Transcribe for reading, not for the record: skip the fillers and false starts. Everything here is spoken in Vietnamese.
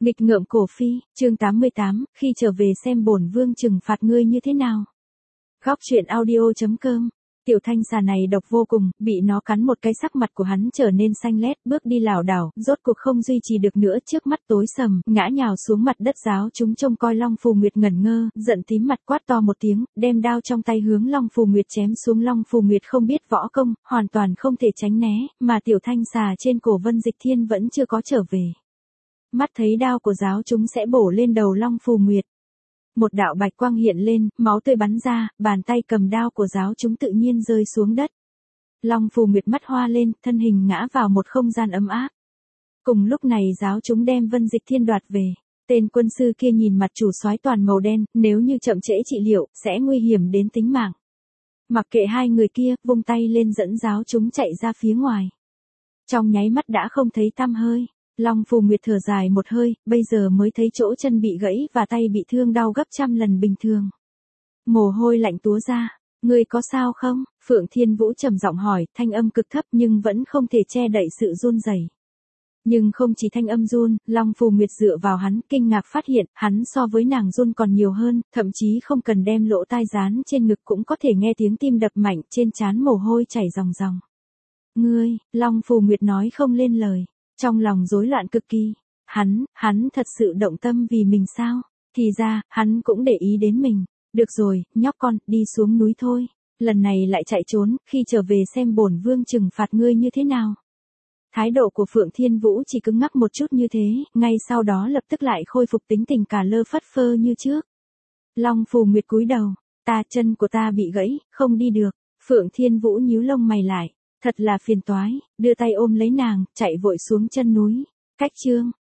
Nghịch ngợm cổ phi, chương 88, khi trở về xem bổn vương trừng phạt ngươi như thế nào. Góc truyện audio.com. Tiểu thanh xà này độc vô cùng, bị nó cắn một cái sắc mặt của hắn trở nên xanh lét, bước đi lảo đảo, rốt cuộc không duy trì được nữa, trước mắt tối sầm, ngã nhào xuống mặt đất. Giáo chúng trông coi Long Phù Nguyệt ngẩn ngơ, giận tím mặt quát to một tiếng, đem đao trong tay hướng Long Phù Nguyệt chém xuống. Long Phù Nguyệt không biết võ công, hoàn toàn không thể tránh né, mà tiểu thanh xà trên cổ Vân Dịch Thiên vẫn chưa có trở về. Mắt thấy đao của giáo chúng sẽ bổ lên đầu Long Phù Nguyệt. Một đạo bạch quang hiện lên, máu tươi bắn ra, bàn tay cầm đao của giáo chúng tự nhiên rơi xuống đất. Long Phù Nguyệt mắt hoa lên, thân hình ngã vào một không gian ấm áp. Cùng lúc này giáo chúng đem Vân Dịch Thiên đoạt về. Tên quân sư kia nhìn mặt chủ soái toàn màu đen, nếu như chậm trễ trị liệu, sẽ nguy hiểm đến tính mạng. Mặc kệ hai người kia, vung tay lên dẫn giáo chúng chạy ra phía ngoài. Trong nháy mắt đã không thấy tăm hơi. Long Phù Nguyệt thở dài một hơi, bây giờ mới thấy chỗ chân bị gãy và tay bị thương đau gấp trăm lần bình thường. Mồ hôi lạnh túa ra, ngươi có sao không? Phượng Thiên Vũ trầm giọng hỏi, thanh âm cực thấp nhưng vẫn không thể che đậy sự run rẩy. Nhưng không chỉ thanh âm run, Long Phù Nguyệt dựa vào hắn, kinh ngạc phát hiện, hắn so với nàng run còn nhiều hơn, thậm chí không cần đem lỗ tai dán trên ngực cũng có thể nghe tiếng tim đập mạnh, trên trán mồ hôi chảy ròng ròng. Ngươi, Long Phù Nguyệt nói không lên lời. Trong lòng rối loạn cực kỳ. Hắn thật sự động tâm vì mình sao? Thì ra, hắn cũng để ý đến mình. Được rồi, nhóc con, đi xuống núi thôi. Lần này lại chạy trốn, khi trở về xem bổn vương trừng phạt ngươi như thế nào. Thái độ của Phượng Thiên Vũ chỉ cứng ngắc một chút như thế, ngay sau đó lập tức lại khôi phục tính tình cả lơ phất phơ như trước. Long Phù Nguyệt cúi đầu, chân của ta bị gãy, không đi được. Phượng Thiên Vũ nhíu lông mày lại. Thật là phiền toái, đưa tay ôm lấy nàng, chạy vội xuống chân núi. Cách chương